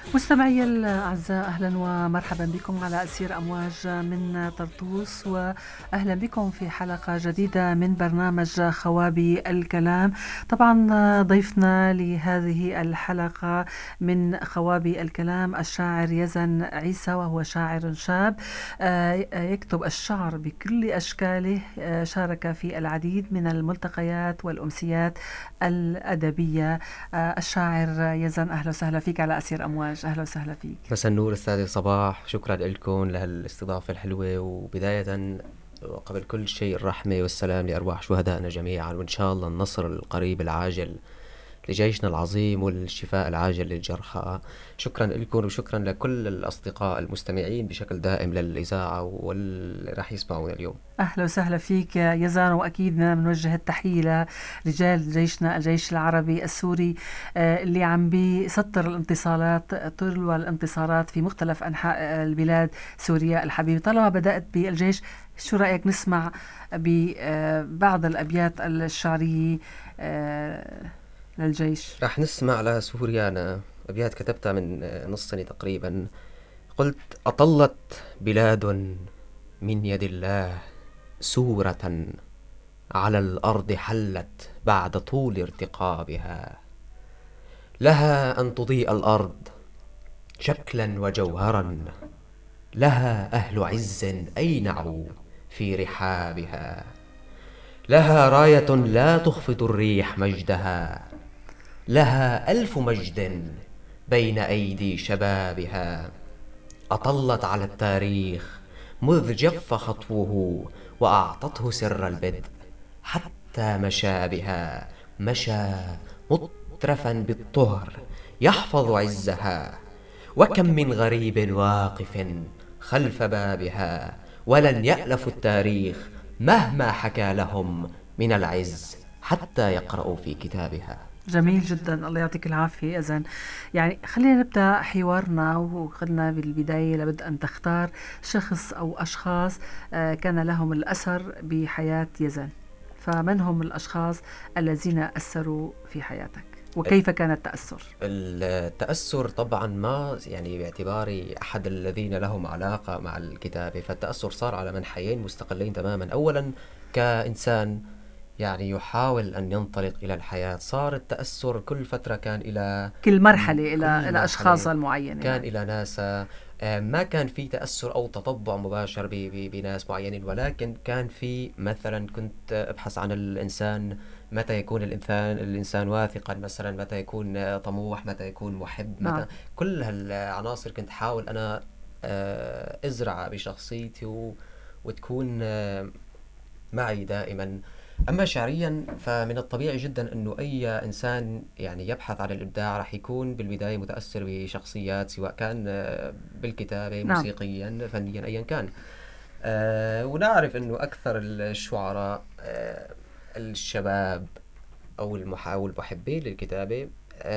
مستمعي الأعزاء، أهلا ومرحبا بكم على أسير أمواج من طرطوس، وأهلا بكم في حلقة جديدة من برنامج خوابي الكلام. طبعا ضيفنا لهذه الحلقة من خوابي الكلام الشاعر يزن عيسى، وهو شاعر شاب يكتب الشعر بكل أشكاله. شارك في العديد من الملتقيات والأمسيات الأدبية. الشاعر يزن، أهلا وسهلا فيك على أسير أمواج. أهلا وسهلا فيك. مساء النور أستاذ صباح، شكرا لكم لهالاستضافة الحلوة. وبداية وقبل كل شيء الرحمة والسلام لأرواح شهدائنا جميعا، وإن شاء الله النصر القريب العاجل لجيشنا العظيم والشفاء العاجل للجرحى. شكرا لكم وشكرا لكل الأصدقاء المستمعين بشكل دائم للإذاعة واللي راح يسمعونا اليوم. أهلا وسهلا فيك يزن، وأكيد بدنا نوجه التحية لرجال جيشنا، الجيش العربي السوري اللي عم بيسطر الانتصارات تلو الانتصارات في مختلف أنحاء البلاد سوريا الحبيبة. طالما بدأت بالجيش، شو رأيك نسمع ببعض الأبيات الشعرية للجيش؟ راح نسمع لسوريا أنا أبيات كتبتها من نص سنة تقريبا. قلت: أطلت بلاد من يد الله سورة على الأرض حلت بعد طول ارتقابها، لها أن تضيء الأرض شكلا وجوهرا، لها أهل عز أينعوا في رحابها، لها راية لا تخفض الريح مجدها، لها ألف مجد بين أيدي شبابها. أطلت على التاريخ مذ جف خطوه وأعطته سر البدء، حتى مشى بها مشى مترفا بالطهر يحفظ عزها. وكم من غريب واقف خلف بابها، ولن يألف التاريخ مهما حكى لهم من العز حتى يقرأوا في كتابها. جميل جدا، الله يعطيك العافية يزن. يعني خلينا نبدأ حوارنا، وقلنا بالبداية لابد أن تختار شخص أو أشخاص كان لهم الأثر بحياة يزن. فمن هم الأشخاص الذين أثروا في حياتك، وكيف كان التأثر؟ التأثر طبعا ما يعني باعتباري أحد الذين لهم علاقة مع الكتابة، فالتأثر صار على منحيين مستقلين تماما. أولا كإنسان يعني يحاول أن ينطلق إلى الحياة، صار التأثر كل فترة كان إلى كل مرحلة إلى أشخاص كان المعينة يعني. إلى ناس. ما كان في تأثر أو تطبع مباشر بناس معينين، ولكن كان في مثلا كنت أبحث عن الإنسان، متى يكون الإنسان واثقا مثلا، متى يكون طموح، متى يكون محب، متى كل هالعناصر كنت حاول أنا أزرع بشخصيتي وتكون معي دائما. أما شعريا فمن الطبيعي جدا أنه أي إنسان يعني يبحث عن الإبداع راح يكون بالبداية متأثر بشخصيات، سواء كان بالكتابة، موسيقيا، فنيا، أيا كان. ونعرف أنه أكثر الشعراء الشباب أو المحبين للكتابة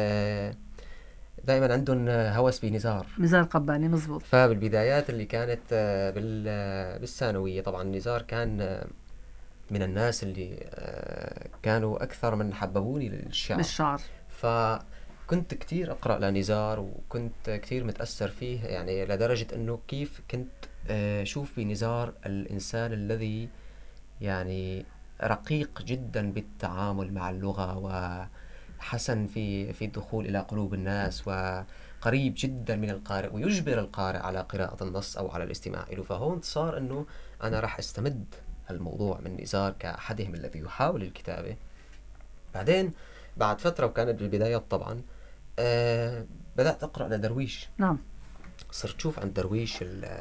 دائما عندهم هوس بنزار قباني. مزبوط. فبالبدايات اللي كانت بالثانوية، طبعا نزار كان من الناس اللي كانوا أكثر من حببوني للشعر. فكنت كتير أقرأ لنزار، وكنت كتير متأثر فيه، يعني لدرجة أنه كيف كنت شوف بنزار الإنسان الذي يعني رقيق جدا بالتعامل مع اللغة، وحسن في الدخول إلى قلوب الناس، وقريب جدا من القارئ، ويجبر القارئ على قراءة النص أو على الاستماع له. فهون صار أنه أنا راح استمد الموضوع من نزار كأحدهم الذي يحاول الكتابة. بعدين بعد فترة، وكانت بالبدايات طبعا، بدأت أقرأ لدرويش. نعم. صرت أشوف عند درويش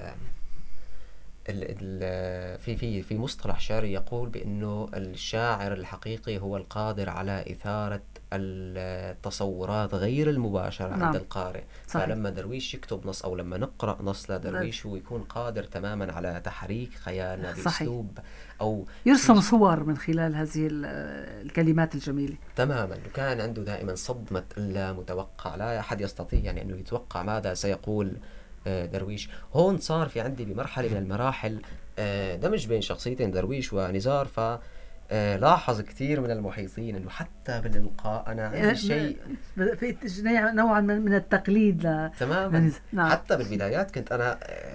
في مصطلح شعري يقول بأنه الشاعر الحقيقي هو القادر على إثارة التصورات غير المباشرة عند القارئ. صحيح. فلما درويش يكتب نص، أو لما نقرأ نص لدرويش، هو يكون قادر تماما على تحريك خيالنا بأسلوب، أو يرسم صور من خلال هذه الكلمات الجميلة. تماما. وكان عنده دائما صدمة اللا متوقع، لا أحد يستطيع يعني أنه يتوقع ماذا سيقول درويش. هون صار في عندي بمرحلة من المراحل دمج بين شخصيتين درويش ونزار. لاحظ كثير من المحيطين انه حتى بالإلقاء انا عندي شيء في نوعا من التقليد تماما. نعم. حتى بالبدايات كنت انا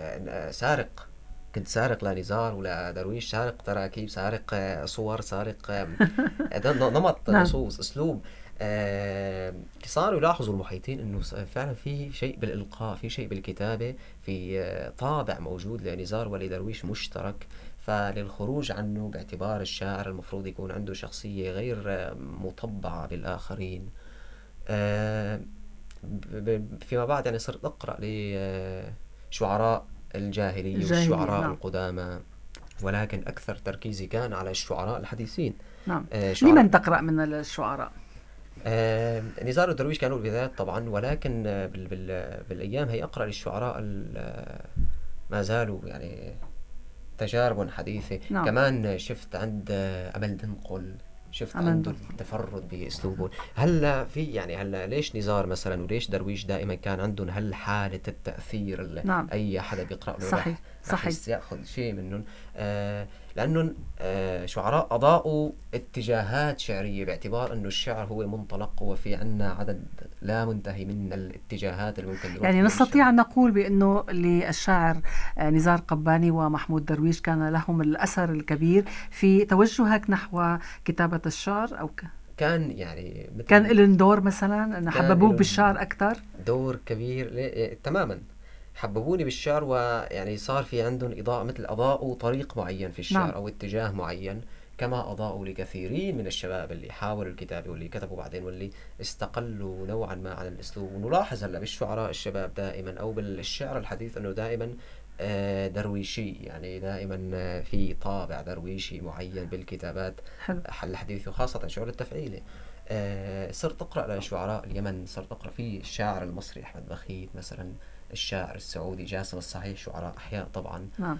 كنت سارق لنزار ولا درويش، سارق تراكيب، سارق صور، سارق نمط نصوص اسلوب. صاروا يلاحظوا المحيطين انه فعلا في شيء بالإلقاء، في شيء بالكتابة، في طابع موجود لنزار ولدرويش مشترك. فللخروج عنه باعتبار الشاعر المفروض يكون عنده شخصية غير مطبعة بالآخرين. فيما بعد يعني صرت أقرأ لشعراء الجاهلية والشعراء نعم. القدامى، ولكن أكثر تركيزي كان على الشعراء الحديثين. نعم. لمن تقرأ من الشعراء؟ نزار ودرويش كانوا البدايات طبعا، ولكن بالأيام هي أقرأ للشعراء ما زالوا يعني تجارب حديثة. نعم. كمان شفت عند أمل دنقل، شفت عنده التفرد بأسلوبه. هلا في يعني هلا ليش نزار مثلا وليش درويش دائما كان عندهم هالحالة التأثير؟ نعم. أي حدا بيقرأ له صحيح يأخذ شيء منهم. لأنهم شعراء أضاءوا اتجاهات شعرية، باعتبار أنه الشعر هو منطلق وفي عنا عدد لا منتهي من الاتجاهات اللي ممكن يعني نستطيع أن نقول بأنه للشاعر نزار قباني ومحمود درويش كان لهم الأثر الكبير في توجهك نحو كتابة الشعر، أو كان يعني كان لهم دور مثلا أن حببوك بالشعر أكثر؟ دور كبير تماما، حببوني بالشعر، ويعني صار في عندهم إضاءة، مثل أضاءوا طريق معين في الشعر. نعم. أو اتجاه معين، كما أضاءوا لكثيرين من الشباب اللي حاولوا الكتابة واللي كتبوا بعدين واللي استقلوا نوعا ما على الأسلوب. ونلاحظ هلا بالشعراء الشباب دائما أو بالشعر الحديث أنه دائما درويشي، يعني دائما في طابع درويشي معين بالكتابات الحديث، وخاصة شعر التفعيلي. صرت أقرأ لشعراء اليمن، صرت أقرأ في الشاعر المصري أحمد بخيت مثلا، الشاعر السعودي جاسم الصحيح، شعراء أحياء طبعا. نعم.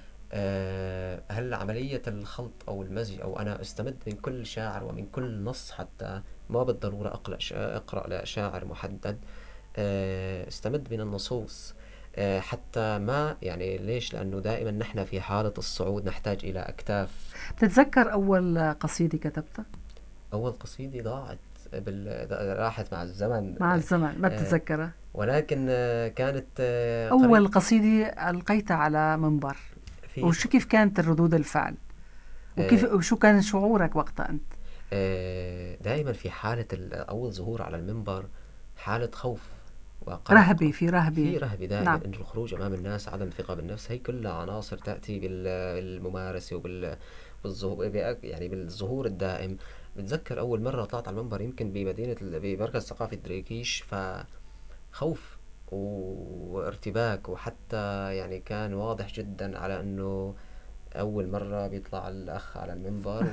هل عملية الخلط أو المزج، أو أنا استمد من كل شاعر ومن كل نص، حتى ما بالضرورة أقرأ لشاعر محدد، استمد من النصوص حتى ما يعني ليش؟ لأنه دائما نحن في حالة الصعود نحتاج إلى أكتاف. تتذكر أول قصيدة كتبتها؟ أول قصيدة ضاعت راحت مع الزمن. ما بتتذكرها، ولكن كانت أول قصيدة ألقيتها على منبر، وشو كيف كانت الردود الفعل، وشو كان شعورك وقتها أنت؟ دائما في حالة أول ظهور على المنبر حالة خوف رهبة، في رهبة دائما. نعم. إنه الخروج أمام الناس، عدم ثقة بالنفس، هي كلها عناصر تأتي بالممارسة وبالظهور، يعني بالظهور الدائم. بتذكر أول مرة طلعت على المنبر يمكن بمركز ثقافي دريكيش، فخوف وارتباك، وحتى يعني كان واضح جدا على أنه أول مرة بيطلع الأخ على المنبر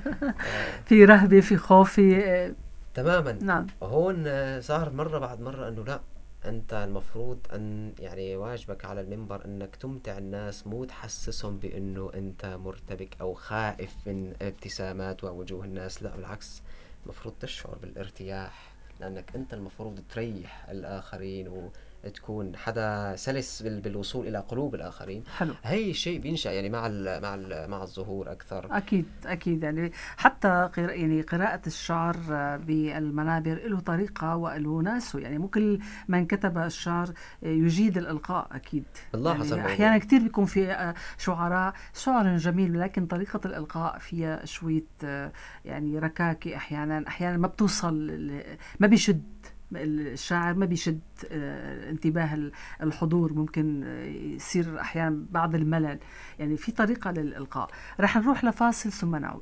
في رهبة، في خوف تماما. نعم. هون صار مرة بعد مرة أنه لا، أنت المفروض أن يعني واجبك على المنبر أنك تمتع الناس، مو تحسسهم بأنه أنت مرتبك أو خائف من ابتسامات ووجوه الناس. لا بالعكس، المفروض تشعر بالارتياح، لأنك أنت المفروض تريح الآخرين وتكون حدا سلس بالوصول إلى قلوب الآخرين. حلو. هاي الشيء بينشأ يعني مع الظهور أكثر. أكيد يعني حتى يعني قراءة الشعر بالمنابر له طريقة وله ناسه، يعني مو كل من كتب الشعر يجيد الإلقاء. أكيد يعني أحيانا كتير بيكون في شعراء شعر جميل، لكن طريقة الإلقاء فيها شوية يعني ركاكة، أحيانا ما بتوصل، ما بيشد الشاعر، ما بيشد انتباه الحضور، ممكن يصير أحيانا بعض الملل، يعني في طريقة للإلقاء. رح نروح لفاصل ثم نعود.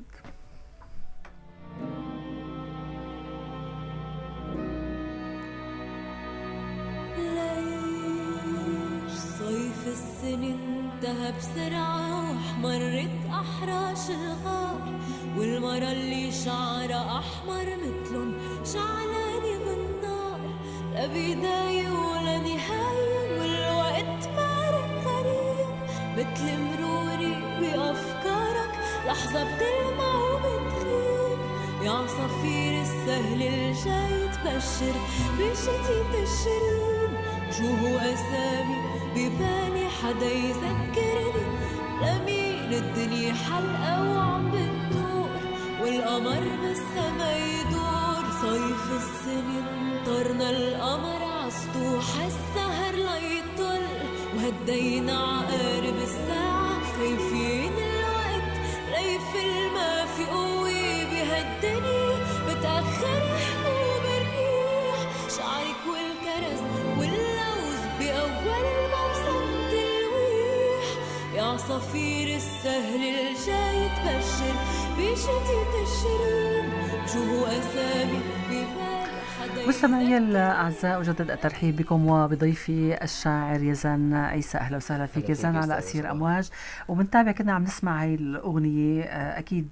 ليش صيف السنة انتهى بسرعة وحمرت أحراش الغار، والمرة اللي شعرها أحمر مثلن شعلاني بالنار، لا بداية ولا نهاية والوقت مارك غريب، مثل مروري بأفكارك لحظة بتلمع وبتغيب، يا عصافير السهل الجاي تبشر بشتيت الشريب، شو هو أسامي ببالي حدا يذكرني، لمين الدنيا حلقة وعم بتدور، والقمر بالسما يدور. صيف السنين طرنا القمر عسطوح السهر ليطل، وهدينا عقارب الساعة خايفين الوقت ليفل. ما في قوة بهالدنيا بتأخر حبوب الريح، شعرك والكرز واللوز بأول الموسم تلويح. يا عصافير السهل الجاي تبشر بشتي تشرين، شو أسامي ببال. مستمعي الأعزاء، أجدد الترحيب بكم وبضيفي الشاعر يزن عيسى. أهلا وسهلا فيك يزن على أسير أمواج. وبنتابع كنا عم نسمع هاي الأغنية، أكيد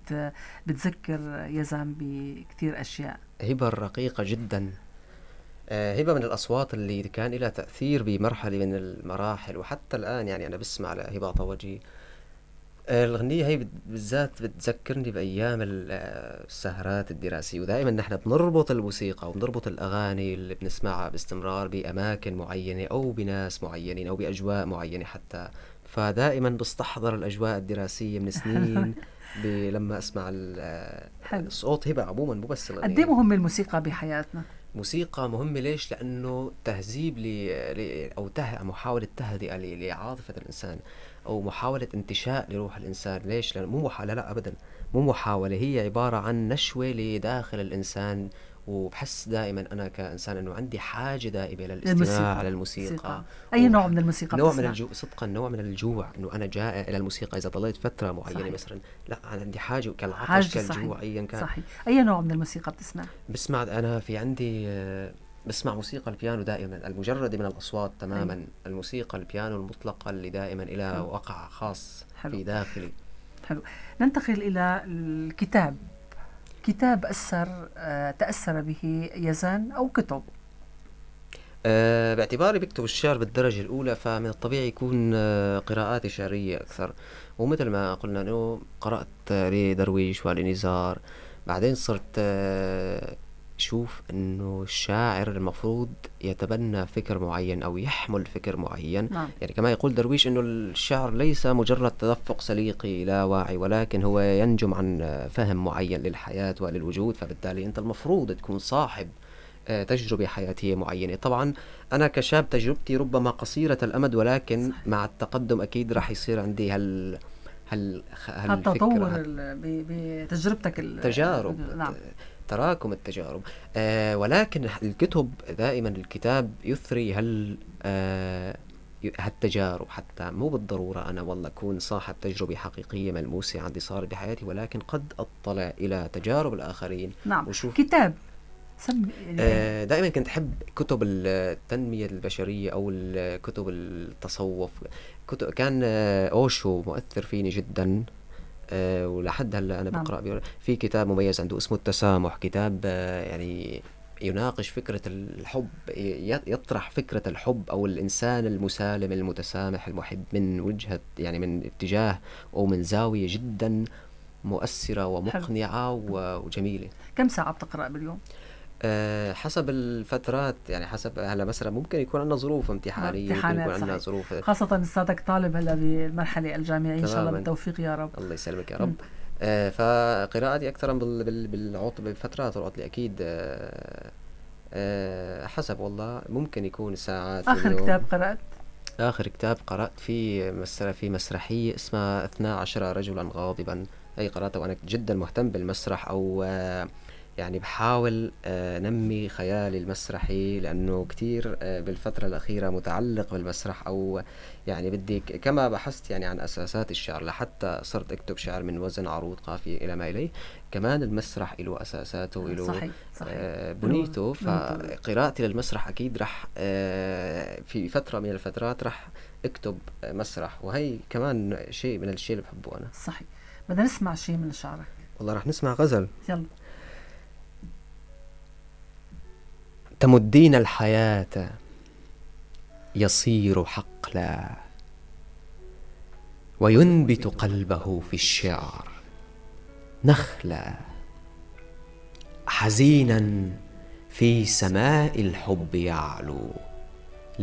بتذكر يزن بكتير أشياء. هبة رقيقة جدا، هبة من الأصوات اللي كان لها تأثير بمرحلة من المراحل، وحتى الآن يعني أنا بسمع لهبة طوجي. الأغنية هي بالذات بتذكرني بأيام السهرات الدراسية، ودائما نحن بنربط الموسيقى وبنربط الأغاني اللي بنسمعها باستمرار بأماكن معينة أو بناس معينين أو بأجواء معينة حتى. فدائما بستحضر الأجواء الدراسية من سنين لما أسمع الصوت هبة عموما، مو بس الأغنية. قد ايه مهمة الموسيقى بحياتنا؟ موسيقى مهمة ليش؟ لأنه تهذيب أو محاولة تهدئة لعاطفة الإنسان، أو محاولة انتشاء لروح الإنسان. ليش؟ لأنه مو محاولة، لا أبدا مو محاولة، هي عبارة عن نشوة لداخل الإنسان. وبحس دائما أنا كإنسان أنه عندي حاجة دائمة للاستماع للموسيقى. أي نوع من الموسيقى؟ نوع من الجوع، صدقا نوع من الجوع، أنه أنا جائع إلى الموسيقى. إذا ضليت فترة معينة صحيح. مثلا لا أنا عندي حاجة كالعطش كالجوع أيا كان. صحيح. أي نوع من الموسيقى بتسمع؟ بسمع أنا في عندي بسمع موسيقى البيانو دائما، المجرد من الأصوات تماما. أي. الموسيقى البيانو المطلقة اللي دائما إلى وقع خاص حلو. في داخلي. حلو. ننتقل إلى الكتاب. كتاب تأثر به يزن أو كتب؟ باعتباري بكتب الشعر بالدرجة الأولى، فمن الطبيعي يكون قراءاتي شعرية أكثر. ومثل ما قلنا أنه قرأت لدرويش ولنزار، بعدين صرت شوف أنه الشاعر المفروض يتبنى فكر معين أو يحمل فكر معين. نعم. يعني كما يقول درويش أنه الشعر ليس مجرد تدفق سليقي لا واعي، ولكن هو ينجم عن فهم معين للحياة وللوجود. فبالتالي أنت المفروض تكون صاحب تجربة حياتية معينة. طبعا أنا كشاب تجربتي ربما قصيرة الأمد، ولكن صحيح. مع التقدم أكيد راح يصير عندي هالتطور بتجربتك التجارب. نعم. تراكم التجارب. ولكن الكتب دائما، الكتاب يثري هالتجارب. حتى مو بالضرورة أنا والله أكون صاحب تجربة حقيقية ملموسة عندي صارت بحياتي، ولكن قد أطلع إلى تجارب الآخرين. نعم. وشوف كتاب دائما كنت أحب كتب التنمية البشرية أو كتب التصوف. كان أوشو مؤثر فيني جدا، ولحد هلا أنا بقرأ. في كتاب مميز عنده اسمه التسامح، كتاب يعني يناقش فكرة الحب، يطرح فكرة الحب أو الإنسان المسالم المتسامح المحب من وجهة، يعني من اتجاه أو من زاوية جدا مؤثرة ومقنعة وجميلة. كم ساعة بتقرأ باليوم؟ حسب الفترات، يعني حسب هلا مثلا ممكن يكون عندنا ظروف امتحانية، ممكن يكون عندنا ظروف، خاصة لساتك طالب هلا بالمرحلة الجامعية. إن شاء الله بالتوفيق يا رب. الله يسلمك يا رب. فقراءتي أكثر بالعطل بفترات العطلة أكيد. حسب والله ممكن يكون ساعات. آخر كتاب قرأت؟ آخر كتاب قرأت في مسرحية اسمها 12 رجلا غاضبا. هي قرأتها وأنا جدا مهتم بالمسرح، أو يعني بحاول نمي خيالي المسرحي، لأنه كتير بالفترة الأخيرة متعلق بالمسرح، أو يعني بدي كما بحثت يعني عن أساسات الشعر لحتى صرت أكتب شعر من وزن عروض قافية إلى ما إليه. كمان المسرح له أساساته له بنيته. فقراءتي للمسرح أكيد رح في فترة من الفترات رح أكتب مسرح، وهي كمان شيء من الشيء اللي بحبه أنا. صحيح. بدنا نسمع شيء من شعرك. والله رح نسمع غزل. يلا. تمدين الحياة يصير حقلا، وينبت قلبه في الشعر نخلا، حزينا في سماء الحب يعلو،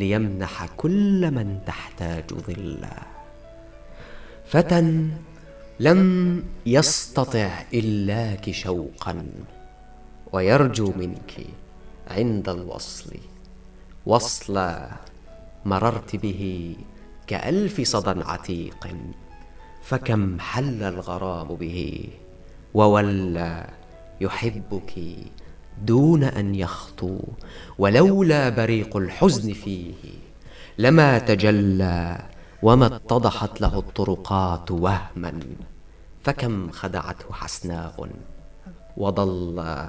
ليمنح كل من تحتاج ظلا. فتى لم يستطع إلاك شوقا ويرجو منك عند الوصل وصلا مررت به كألف صدى عتيق، فكم حل الغرام به وولى يحبك دون أن يخطو، ولولا بريق الحزن فيه لما تجلى وما اتضحت له الطرقات وهما، فكم خدعته حسناء وضل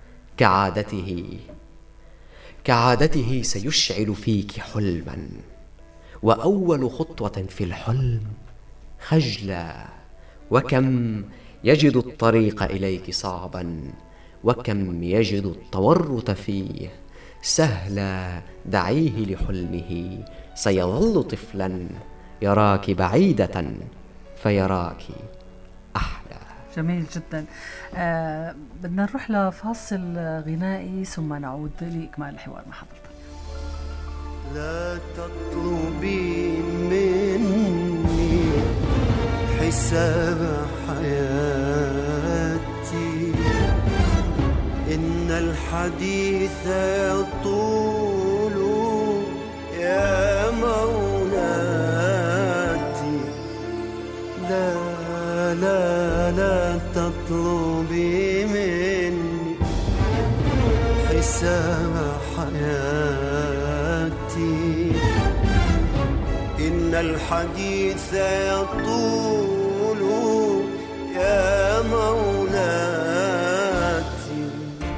كعادته سيشعل فيك حلما، وأول خطوة في الحلم خجلا، وكم يجد الطريق إليك صعبا، وكم يجد التورط فيه سهلا. دعيه لحلمه سيظل طفلا يراك بعيدة فيراك أحلى. جميل جدا. بدنا نروح لفاصل غنائي ثم نعود لإكمال الحوار مع حضرتك. لا تطلبي مني حساب حياتي، إن الحديث يطول يا مولاتي. لا لا لا تطلبي مني حساب حياتي، إن الحديث يطول يا مولاتي.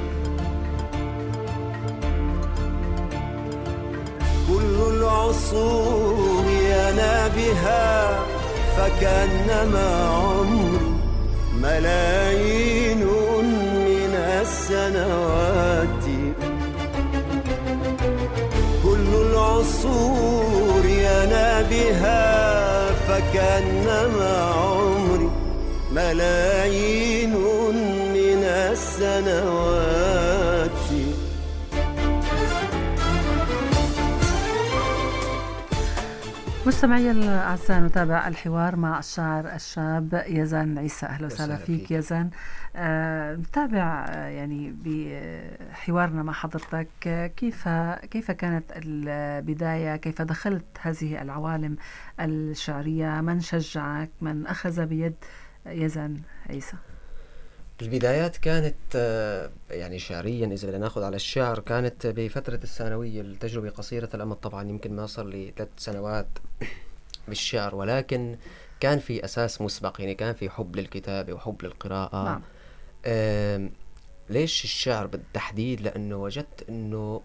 كل العصور ينا بها فكأنما عمري ملايين من السنوات. كل العصور ينا بها فكأنما عمري ملايين من السنوات. مستمعي الأعزاء، نتابع الحوار مع الشاعر الشاب يزن عيسى. أهلا وسهلا فيك يزن. نتابع يعني بحوارنا مع حضرتك كيف كانت البداية، كيف دخلت هذه العوالم الشعرية، من شجعك، من أخذ بيد يزن عيسى؟ البدايات كانت يعني شعريا، إذا بدنا ناخذ على الشعر، كانت بفترة الثانوية. التجربة قصيرة الأمد طبعا، يمكن ما صار لي 3 سنوات بالشعر، ولكن كان في أساس مسبق، يعني كان في حب للكتابة وحب للقراءة. نعم. ليش الشعر بالتحديد؟ لأنه وجدت أنه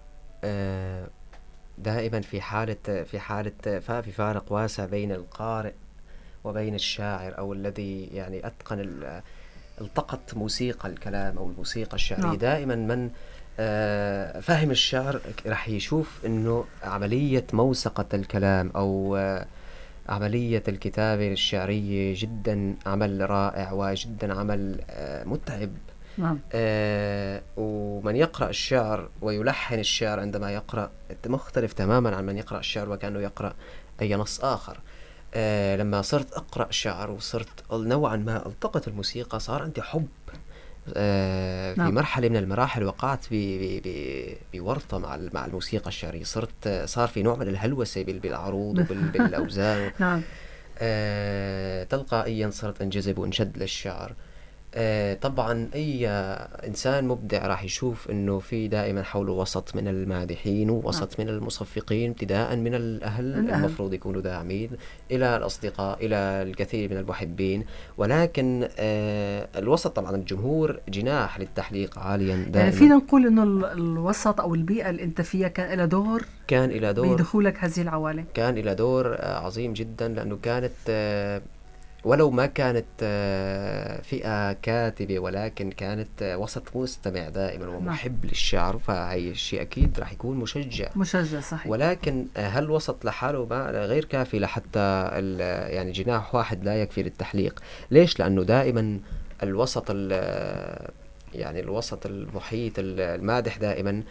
دائما في في فارق واسع بين القارئ وبين الشاعر، أو الذي يعني أتقن التقط موسيقى الكلام أو الموسيقى الشعرية. دائما من فهم الشعر رح يشوف أنه عملية موسقة الكلام أو عملية الكتابة الشعرية جدا عمل رائع وجدا عمل متعب. نعم. ومن يقرأ الشعر ويلحن الشعر عندما يقرأ مختلف تماما عن من يقرأ الشعر وكأنه يقرأ أي نص آخر. لما صرت أقرأ شعر وصرت نوعا ما التقط الموسيقى، صار عندي حب. في مرحلة من المراحل وقعت بورطة مع الموسيقى الشعرية. صار في نوع من الهلوسة بالعروض وبالأوزان. نعم. تلقائيا صرت انجذب وانشد للشعر. طبعا أي إنسان مبدع راح يشوف أنه في دائما حوله وسط من المادحين ووسط من المصفقين، ابتداء من الأهل المفروض يكونوا داعمين، إلى الأصدقاء، إلى الكثير من المحبين. ولكن الوسط طبعا الجمهور جناح للتحليق عاليا دائما. يعني فينا نقول أنه الوسط أو البيئة اللي أنت فيها كان إلى دور بدخولك هذه العوالم. كان إلى دور عظيم جدا، لأنه كانت ولو ما كانت فئة كاتبة، ولكن كانت وسط مستمع دائما ومحب للشعر، فهي الشيء أكيد راح يكون مشجع صحيح. ولكن هل وسط لحاله ما غير كافي لحتى يعني جناح واحد لا يكفي للتحليق. ليش؟ لأنه دائما الوسط يعني الوسط المحيط المادح دائما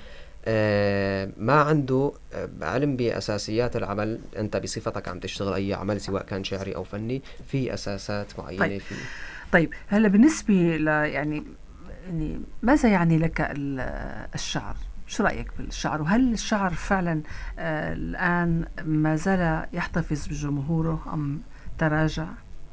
ما عنده علم بأساسيات العمل. أنت بصفتك عم تشتغل أي عمل سواء كان شعري أو فني في أساسات معينة فيه. طيب هلا بالنسبة يعني ماذا يعني لك الشعر؟ شو رأيك بالشعر؟ وهل الشعر فعلا الآن ما زال يحتفظ بجمهوره أم تراجع؟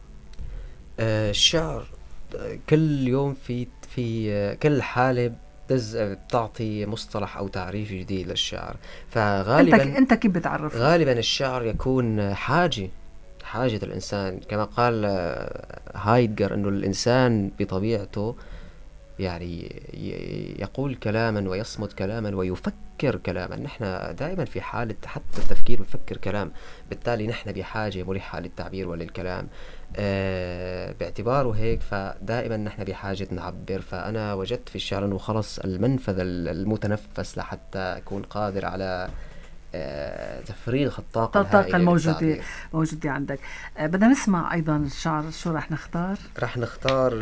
الشعر كل يوم في كل حالة بتعطي مصطلح أو تعريف جديد للشعر. فغالبا أنت كيف بتعرف؟ غالبا الشعر يكون حاجة الإنسان، كما قال هايدجر أنه الإنسان بطبيعته يعني يقول كلاما ويصمت كلاما ويفكر كلاما. نحن دائما في حالة حتى التفكير بفكر كلام، بالتالي نحن بحاجة ملحة للتعبير وللكلام. باعتباره هيك فدائما نحن بحاجة نعبر. فأنا وجدت في الشعر أنه خلص المنفذ المتنفس لحتى أكون قادر على تفريغ الطاقة الموجودة عندك. بدنا نسمع أيضا الشعر. شو رح نختار؟ رح نختار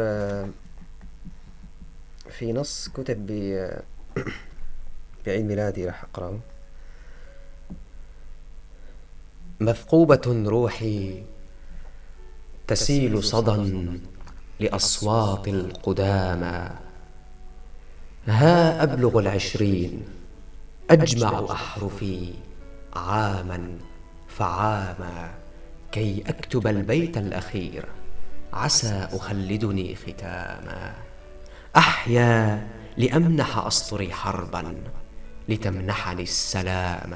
في نص كتب بعيد ميلادي رح أقرأه. مثقوبة روحي تسيل صدى لأصوات القدامى، ها أبلغ 20 أجمع أحرفي عاما فعاما كي أكتب البيت الأخير عسى أخلدني ختاما. أحيا لأمنح أسطري حربا لتمنحني السلام،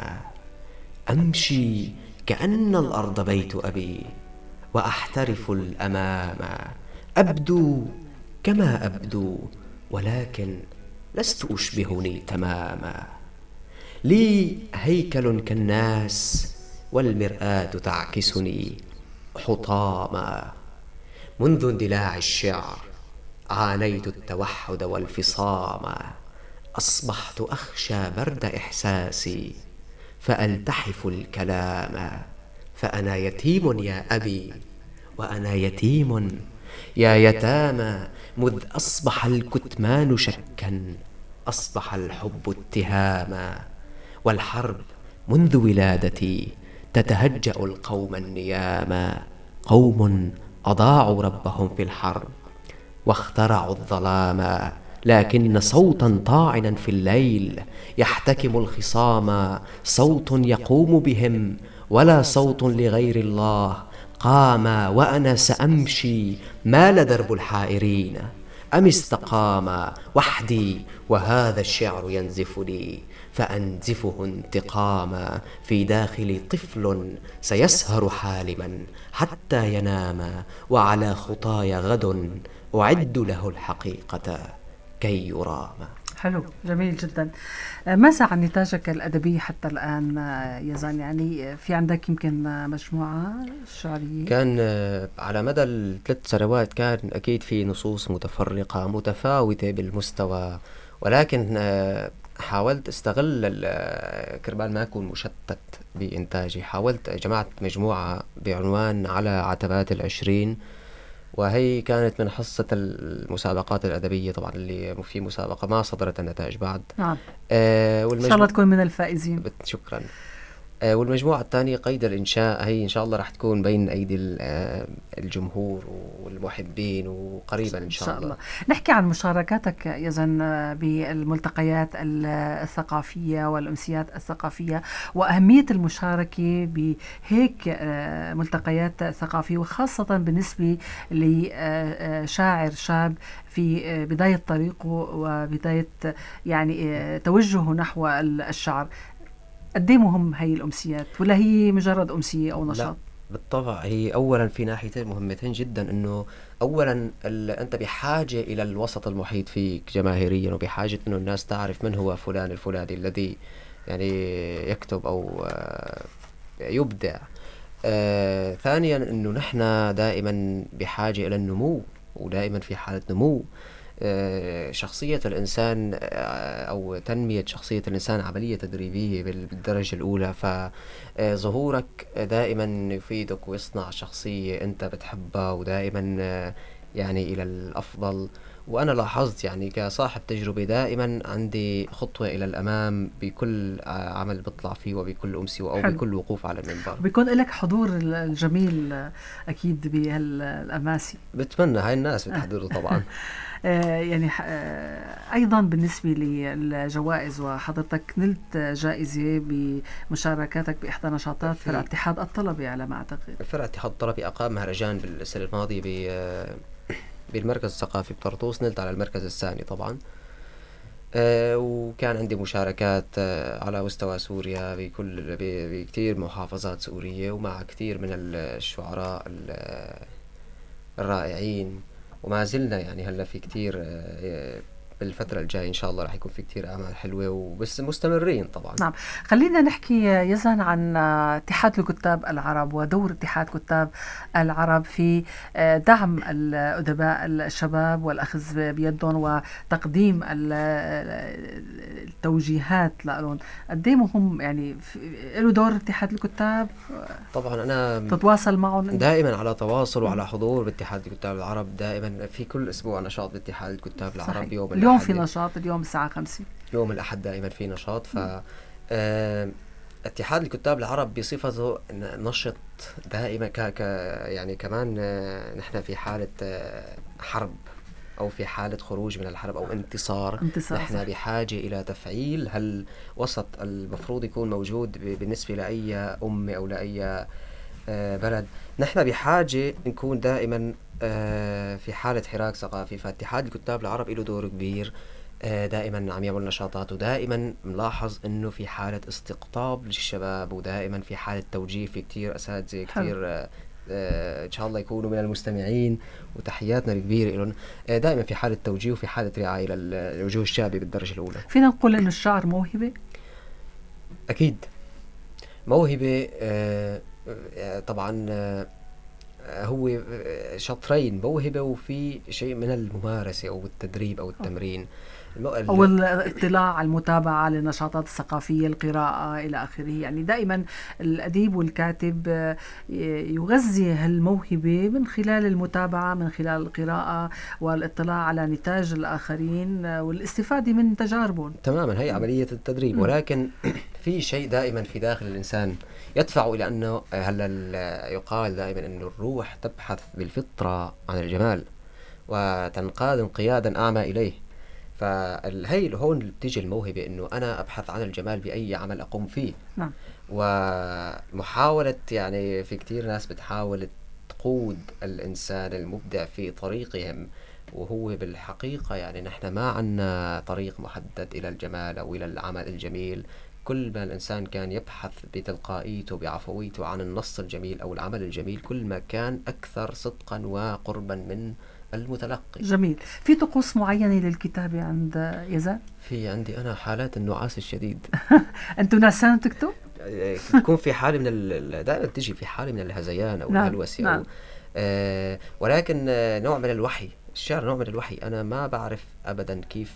أمشي كأن الأرض بيت أبي وأحترف الأمام، أبدو كما أبدو ولكن لست أشبهني تماما، لي هيكل كالناس والمرآة تعكسني حطاما. منذ اندلاع الشعر عانيت التوحد والفصام، أصبحت أخشى برد إحساسي فألتحف الكلام. فأنا يتيم يا أبي وأنا يتيم يا يتامى، مذ أصبح الكتمان شكا أصبح الحب اتهاما. والحرب منذ ولادتي تتهجأ القوم النياما، قوم أضاعوا ربهم في الحرب واخترعوا الظلاما، لكن صوتا طاعنا في الليل يحتكم الخصام، صوت يقوم بهم ولا صوت لغير الله قام. وأنا سأمشي مال درب الحائرين أم استقام وحدي، وهذا الشعر ينزفني فأنزفه انتقاما. في داخلي طفل سيسهر حالما حتى ينام، وعلى خطاي غد أعد له الحقيقة كي يرام. حلو، جميل جدا. ماذا عن نتاجك الأدبي حتى الآن يزن؟ يعني في عندك يمكن مجموعة شعرية؟ كان على مدى ال3 سنوات كان أكيد في نصوص متفرقة متفاوتة بالمستوى، ولكن حاولت استغل كربان ما أكون مشتت بإنتاجي. حاولت جمعت مجموعة بعنوان على عتبات 20، وهي كانت من حصة المسابقات الأدبية طبعا اللي في مسابقة ما صدرت النتائج بعد. نعم. إن شاء الله تكون من الفائزين. شكرا. والمجموعة الثانية قيد الإنشاء، هي إن شاء الله راح تكون بين أيدي الجمهور والمحبين وقريبا إن شاء الله. نحكي عن مشاركاتك يزن بالملتقيات الثقافية والأمسيات الثقافية وأهمية المشاركة بهيك ملتقيات ثقافية، وخاصة بالنسبة لشاعر شاب في بداية طريقه وبداية يعني توجهه نحو الشعر. قديه مهم هي الأمسيات ولا هي مجرد أمسية أو نشاط؟ لا بالطبع هي أولا في ناحيتين مهمتين جدا. أنه أولا أنت بحاجة إلى الوسط المحيط فيك جماهيريا، وبحاجة أنه الناس تعرف من هو فلان الفلاني الذي يعني يكتب أو يبدع. ثانيا أنه نحن دائما بحاجة إلى النمو، ودائما في حالة نمو. شخصية الإنسان أو تنمية شخصية الإنسان عملية تدريبية بالدرجة الأولى، فظهورك دائما يفيدك ويصنع شخصية أنت بتحبها ودائما يعني إلى الأفضل. وأنا لاحظت يعني كصاحب تجربة دائما عندي خطوة إلى الأمام بكل عمل بطلع فيه وبكل أمسي أو بكل وقوف على المنبر. بيكون لك حضور الجميل أكيد بهالأماسي. بتمنى هاي الناس بتحضروا طبعا. يعني أيضا بالنسبة للجوائز، وحضرتك نلت جائزة بمشاركاتك بإحدى نشاطات فرع اتحاد الطلبة على ما أعتقد. فرع اتحاد الطلبة أقام مهرجان بالسنة الماضية بالمركز الثقافي بطرطوس، نلت على المركز الثاني طبعا. وكان عندي مشاركات على مستوى سوريا بكتير محافظات سورية، ومع كتير من الشعراء الرائعين، وما زلنا يعني هلا في كتير بالفترة الجاية إن شاء الله راح يكون في كتير أعمال حلوة وبس مستمرين طبعا. نعم، خلينا نحكي يزن عن اتحاد الكتاب العرب ودور اتحاد كتاب العرب في دعم الأدباء الشباب والأخذ بيدهم وتقديم التوجيهات لهم. قد ايه مهم يعني له دور اتحاد الكتاب؟ طبعا أنا تتواصل معهم دائما على تواصل وعلى حضور باتحاد الكتاب العرب، دائما في كل أسبوع نشاط باتحاد الكتاب العرب. اليوم في نشاط، اليوم الساعة 5 يوم الأحد دائما في نشاط. اتحاد الكتاب العرب بصفته نشط دائما يعني كمان نحن في حالة حرب أو في حالة خروج من الحرب أو انتصار. نحن بحاجة إلى تفعيل هالوسط المفروض يكون موجود بالنسبة لأي أمة أو لأي بلد. نحن بحاجة نكون دائما في حالة حراك ثقافي. فاتحاد الكتاب العرب له دور كبير، دائما عم يعمل نشاطات، ودائما ملاحظ انه في حالة استقطاب للشباب، ودائما في حالة توجيه. في كتير اساتذة كتير ان شاء الله يكونوا من المستمعين، وتحياتنا الكبيرة لهم. دائما في حالة توجيه وفي حالة رعاية للوجوه الشابة بالدرجة الأولى. فينا نقول إنه الشعر موهبة؟ أكيد موهبة. طبعا هو شطرين، موهبة وفي شيء من الممارسة أو التدريب أو التمرين أو الاطلاع على المتابعة للنشاطات الثقافية، القراءة إلى آخره. يعني دائما الأديب والكاتب يغذي هالموهبة من خلال المتابعة، من خلال القراءة والاطلاع على نتاج الآخرين والاستفادة من تجاربهم. تماما، هي عملية التدريب. ولكن في شيء دائما في داخل الإنسان يدفع إلى أنه هلا يقال دائما أن الروح تبحث بالفطرة عن الجمال وتنقاد انقيادا أعمى إليه. فالهي هون بتيجي الموهبة، إنه أنا أبحث عن الجمال بأي عمل أقوم فيه. نعم. ومحاولة يعني في كتير ناس بتحاول تقود الإنسان المبدع في طريقهم، وهو بالحقيقة يعني نحن ما عنا طريق محدد إلى الجمال أو إلى العمل الجميل. كل ما الإنسان كان يبحث بتلقائيته بعفويته عن النص الجميل أو العمل الجميل، كل ما كان أكثر صدقا وقربا من المتلقي. جميل. في طقوس معينة للكتابة عند يزن؟ في عندي أنا حالات النعاس الشديد. أنتوا ناسان تكتب؟ تكون في حالة من دائما تجي في حالة من الهذيان أو الهلوسة. نعم. ولكن نوع من الوحي، الشعر نوع من الوحي. أنا ما بعرف أبدا كيف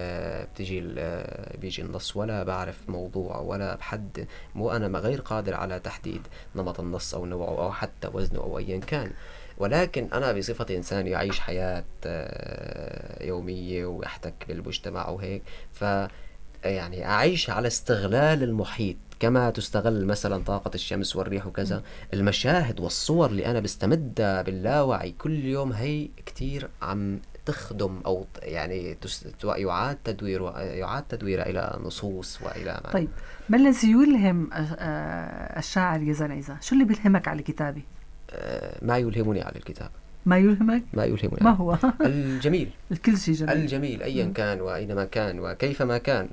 بيجي النص، ولا بعرف موضوع، ولا بحد أنا غير قادر على تحديد نمط النص أو نوعه أو حتى وزنه أو أيا كان. ولكن أنا بصفة إنسان يعيش حياة يومية ويحتك بالمجتمع وهيك، يعني أعيش على استغلال المحيط كما تستغل مثلا طاقة الشمس والريح وكذا. المشاهد والصور اللي أنا بستمدها باللاوعي كل يوم هي كتير عم تخدم أو يعني يعاد تدويرها إلى نصوص وإلى طيب، ما الذي يلهم الشاعر يزن عيسى؟ شو اللي بيلهمك على الكتابة؟ ما يلهمني على الكتاب. ما يلهمك؟ ما يلهمني. ما هو؟ الجميل. الكل شيء جميل. الجميل أيا كان وأينما كان وكيفما كان.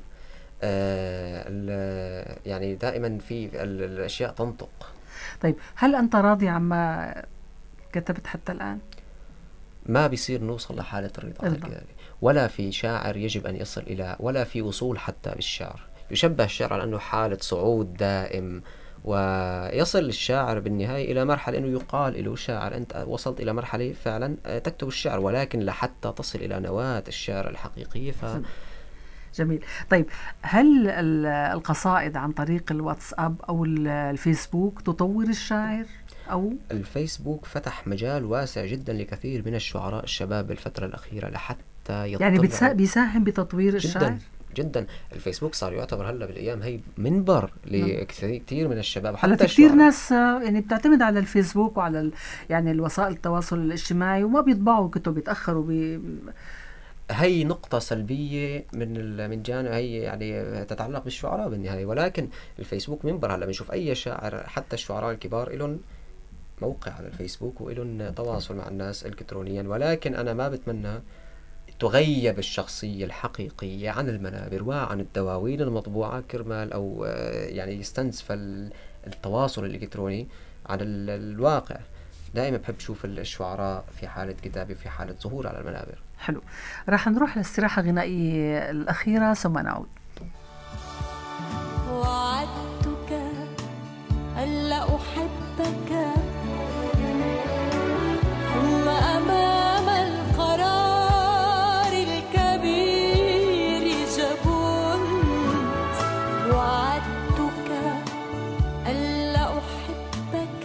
يعني دائما في الأشياء تنطق. طيب، هل أنت راضي عما كتبت حتى الآن؟ ما بيصير نوصل لحالة الرضا، ولا في شاعر يجب أن يصل إلى، ولا في وصول حتى بالشعر. يشبه الشعر على أنه حالة صعود دائم، ويصل الشاعر بالنهاية إلى مرحلة أنه يقال له شاعر. أنت وصلت إلى مرحلة فعلا تكتب الشعر، ولكن لحتى تصل إلى نواة الشعر الحقيقية جميل. طيب، هل القصائد عن طريق الواتساب أو الفيسبوك تطور الشاعر؟ أو الفيسبوك فتح مجال واسع جدا لكثير من الشعراء الشباب بالفترة الأخيرة لحتى حتى يطلع. يعني بيساهم بتطوير الشعر جدا. الفيسبوك صار يعتبر هلا بالايام هي منبر لكثير من الشباب. حتى كثير ناس يعني بتعتمد على الفيسبوك وعلى يعني الوسائل التواصل الاجتماعي وما بيطبعوا كتب، بيتاخروا. هي نقطة سلبية من جانب، هي يعني تتعلق بالشعراء بالنهاية، ولكن الفيسبوك منبر. هلا بنشوف أي شاعر حتى الشعراء الكبار إلهم موقع على الفيسبوك وإلهم تواصل مع الناس إلكترونيا، ولكن أنا ما بتمنى تغيب الشخصية الحقيقية عن المنابر وعن الدواوين المطبوعة كرمال أو يعني يستنزف التواصل الإلكتروني عن الواقع. دائما بحب شوف الشعراء في حالة كتابة في حالة ظهور على المنابر. حلو، راح نروح للاستراحة الغنائية الأخيرة ثم نعود. وعدتك ألا أحبك ثم أمام القرار الكبير جبنت. وعدتك ألا أحبك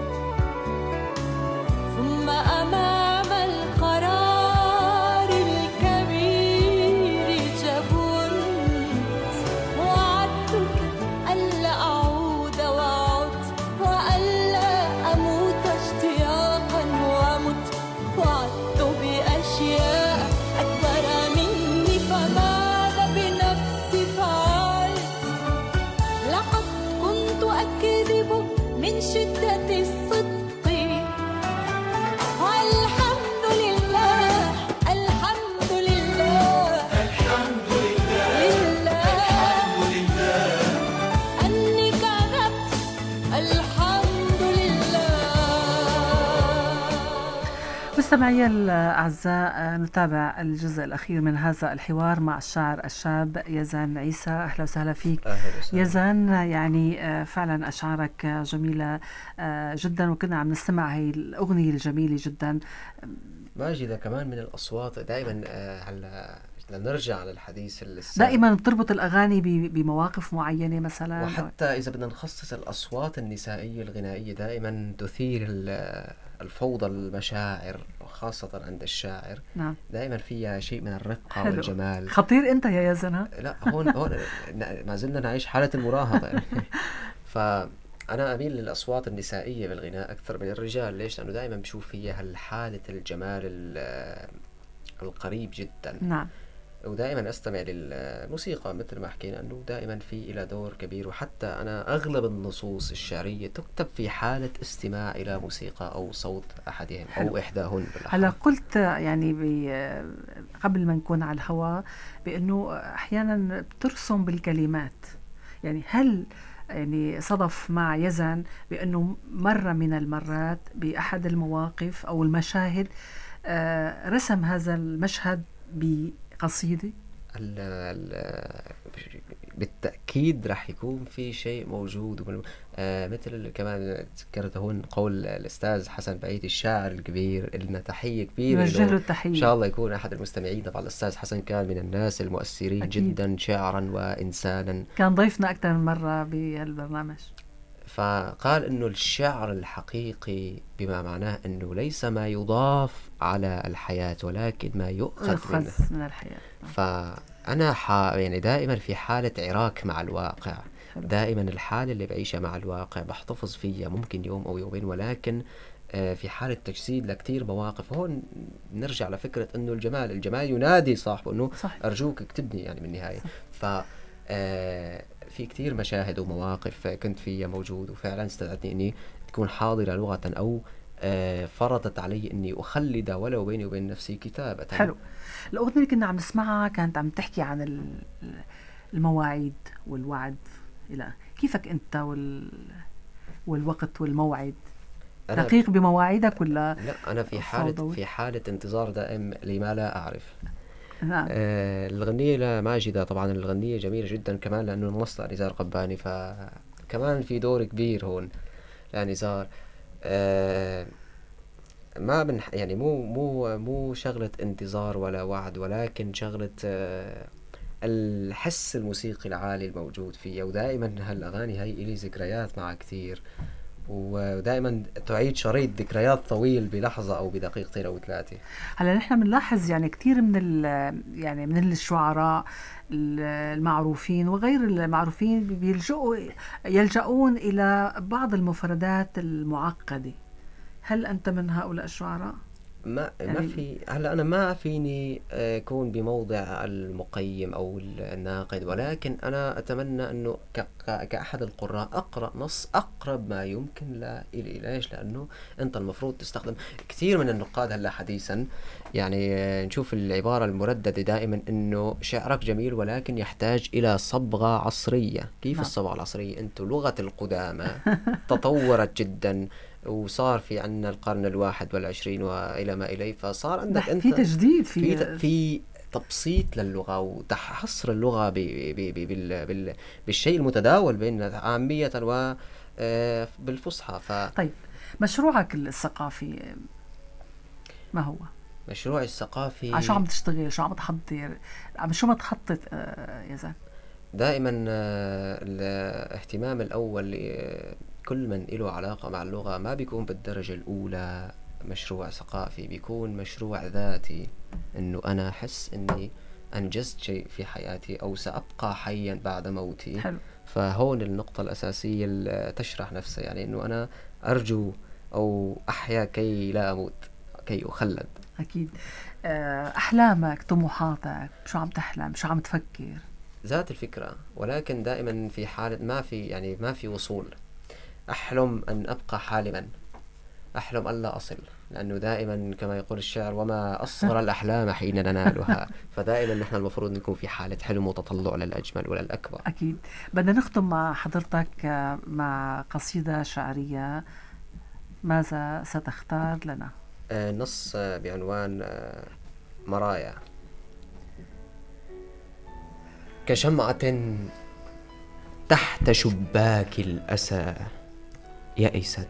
ثم أمام القرار الكبير جبنت. وعدتك ألا أعود وعدت وألا أموت اشتياقا ومت. وعدت بأشياء أكبر مني فماذا بنفسي فعلت. لقد كنت أكذب من شدة الصدق. والحمد لله الحمد لله الحمد لله أني كذبت. الحمد لله. مستمعي الأعزاء، نتابع الجزء الأخير من هذا الحوار مع الشاعر الشاب يزن عيسى. أهلا وسهلا فيك يزن. يعني فعلا أشعارك جميلة جدا، وكنا عم نستمع هاي الأغنية الجميلة جدا. ماجدة كمان من الأصوات دائما. هلا نرجع على الحديث السابق، دائما بتربط الأغاني بمواقف معينة مثلا، وحتى إذا بدنا نخصص الأصوات النسائية الغنائية دائما تثير الفوضى المشاعر، وخاصة عند الشاعر. نعم. دائما فيها شيء من الرقة حلو. والجمال. خطير أنت يا يزن. لا هون ما زلنا نعيش حالة المراهقة يعني. فأنا أميل للأصوات النسائية بالغناء أكثر من الرجال. ليش؟ لأنه دائما بشوف فيها حالة الجمال القريب جدا. نعم. ودائما أستمع للموسيقى مثل ما حكينا أنه دائما في إلى دور كبير. وحتى أنا أغلب النصوص الشعرية تكتب في حالة استماع إلى موسيقى أو صوت أحدهم أو إحداهن. هلا قلت يعني قبل ما نكون على الهواء بأنه أحيانا بترسم بالكلمات. يعني هل يعني صدف مع يزن بأنه مرة من المرات بأحد المواقف أو المشاهد رسم هذا المشهد بقصيدة؟ بالتأكيد رح يكون في شيء موجود. مثل كمان ذكرت هون قول الأستاذ حسن بعيد الشاعر الكبير، لنا تحية كبيرة، نوجه له التحية إن شاء الله يكون أحد المستمعين. طبعا الأستاذ حسن كان من الناس المؤثرين أكيد. جدا شاعرا وإنسانا، كان ضيفنا أكثر من مرة بهالبرنامج. فقال إنه الشعر الحقيقي بما معناه إنه ليس ما يضاف على الحياة ولكن ما يؤخذ من الحياة. فأنا يعني دائما في حالة عراك مع الواقع. دائما الحالة اللي بعيشها مع الواقع بحتفظ فيها ممكن يوم أو يومين، ولكن في حالة تجسيد لكتير مواقف. هون نرجع لفكرة إنه الجمال ينادي صاحبه إنه صح. أرجوك اكتبني يعني بالنهاية. في كتير مشاهد ومواقف كنت فيها موجود، وفعلا استدعتني إني تكون حاضرة لغة أو فرضت علي إني أخلد ولو بيني وبين نفسي كتابة. حلو. الأغنية اللي كنا عم نسمعها كانت عم تحكي عن المواعيد والوعد. كيفك أنت والوقت والموعد؟ دقيق بمواعيدك ولا؟ لا، أنا في حالة انتظار دائم لما لا أعرف. نعم. الغنية لماجدة طبعا الغنية جميلة جدا كمان، لأنه المصدر نزار قباني، فكمان في دور كبير هون لنزار. ما يعني مو شغلة انتظار ولا وعد، ولكن شغلة الحس الموسيقي العالي الموجود فيها. ودائما هالأغاني هاي إلي ذكريات مع كتير، ودائما تعيد شريط ذكريات طويل بلحظة أو بدقيقتين أو 3. هلا نحن بنلاحظ يعني كثير يعني من الشعراء المعروفين وغير المعروفين يلجؤون إلى بعض المفردات المعقدة. هل أنت من هؤلاء الشعراء؟ ما في هلا أنا ما فيني أكون بموضع المقيم أو الناقد، ولكن أنا أتمنى أنه كأحد القراء أقرأ نص أقرب ما يمكن إلي. ليش؟ لأنه أنت المفروض تستخدم كثير من النقاد هلا حديثا، يعني نشوف العبارة المرددة دائما أنه شعرك جميل ولكن يحتاج إلى صبغة عصرية. كيف الصبغة العصرية؟ أنتم لغة القدامى تطورت جدا، وصار في عنا القرن 21 وإلى ما إليه، فصار عندك أنت في تجديد في تبسيط للغة وتحصر اللغة بالشيء المتداول بين عامية وبالفصحى. طيب مشروعك الثقافي ما هو؟ مشروعي الثقافي شو عم تشتغل؟ شو عم تحضر؟ شو ما تخطط يا زلمة؟ دائما الاهتمام الأول كل من له علاقة مع اللغة ما بيكون بالدرجة الأولى مشروع ثقافي، بيكون مشروع ذاتي، إنه أنا أحس إني أنجزت شيء في حياتي أو سأبقى حيا بعد موتي. حلو. فهون النقطة الأساسية اللي تشرح نفسها، يعني إنه أنا أرجو أو أحيا كي لا أموت، كي أخلد. أكيد. أحلامك، طموحاتك، شو عم تحلم؟ شو عم تفكر؟ ذات الفكرة، ولكن دائما في حالة ما في وصول. أحلم أن أبقى حالما، أحلم ألا أصل، لأنه دائما كما يقول الشاعر وما أصغر الأحلام حين ننالها. فدائما نحن المفروض نكون في حالة حلم وتطلع للأجمل وللأكبر. أكيد. بدنا نختم مع حضرتك مع قصيدة شعرية، ماذا ستختار لنا؟ نص بعنوان مرايا. كشمعة تحت شباك الأسى يئست،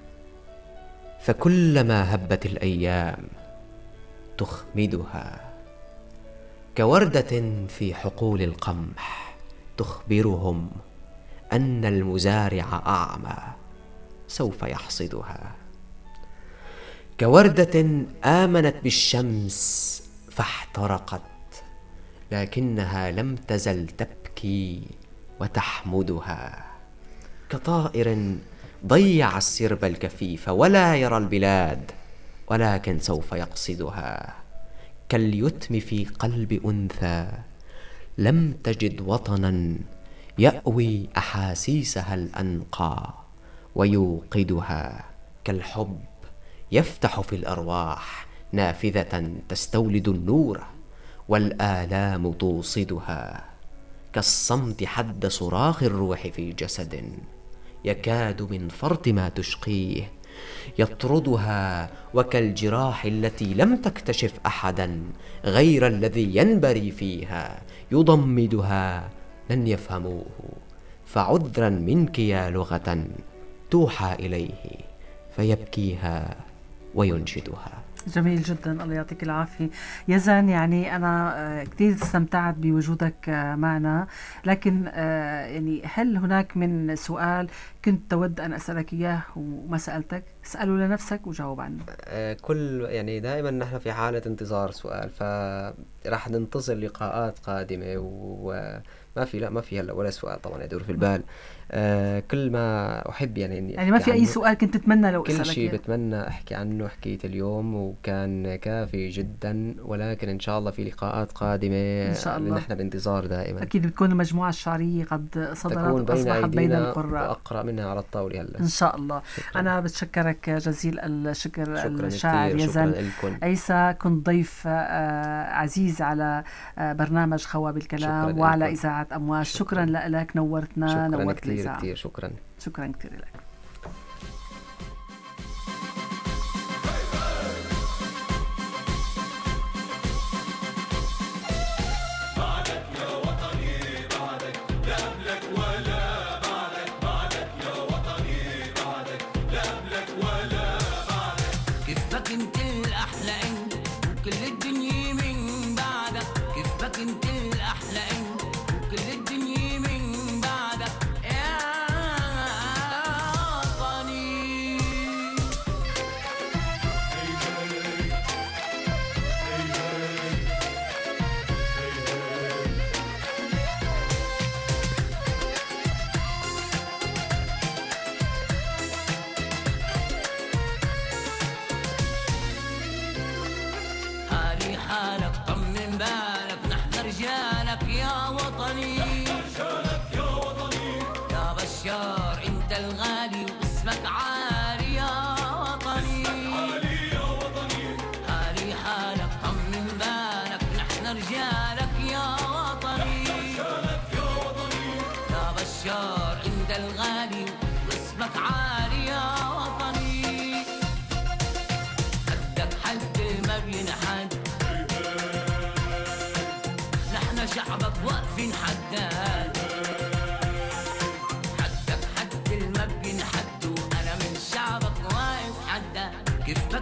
فكلما هبت الأيام تخمدها. كوردة في حقول القمح تخبرهم أن المزارع أعمى سوف يحصدها. كوردة آمنت بالشمس فاحترقت، لكنها لم تزل تبكي وتحمدها. كطائر ضيع السرب الكفيف ولا يرى البلاد، ولكن سوف يقصدها. كاليتم في قلب أنثى لم تجد وطنا يأوي أحاسيسها الأنقى ويوقدها. كالحب يفتح في الأرواح نافذة تستولد النور، والآلام توصدها. كالصمت حد صراخ الروح في جسد يكاد من فرط ما تشقيه يطردها. وكالجراح التي لم تكتشف أحدا غير الذي ينبري فيها يضمدها. لن يفهموه، فعذرا منك يا لغة توحى إليه فيبكيها وينشدها. جميل جدا، الله يعطيك العافية يزن. يعني أنا كتير استمتعت بوجودك معنا، لكن يعني هل هناك من سؤال كنت تود أن أسألك إياه وما سألتك؟ اسأله لنفسك وجاوب عنه. يعني دائما نحن في حالة انتظار سؤال، فرح ننتظر لقاءات قادمة، وما في هلا ولا سؤال طبعا يدور في البال. كل ما أحب يعني ما في أي سؤال كنت تتمنى لو أسألك؟ كل شيء بتمنى أحكي عنه حكيت اليوم وكان كافي جدا، ولكن إن شاء الله في لقاءات قادمة إن شاء الله. نحن بانتظار دائما. أكيد بتكون المجموعة الشعرية قد صدرت وأصبحت بين القراء وأقرأ منها على الطاولة هلا إن شاء الله. شكرا. أنا بتشكرك جزيل الشكر الشاعر يزن عيسى. كنت ضيف عزيز على برنامج خوابي الكلام وعلى إذاعة أمواج. شكرا لك، نورتنا. نورت الإذاعة. كتير شكرا كتير لك.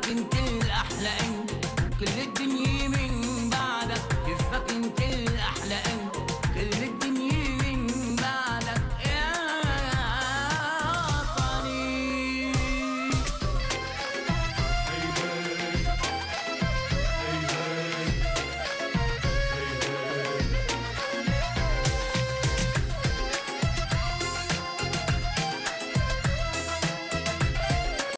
انت الاحلى انت كل الدنيا من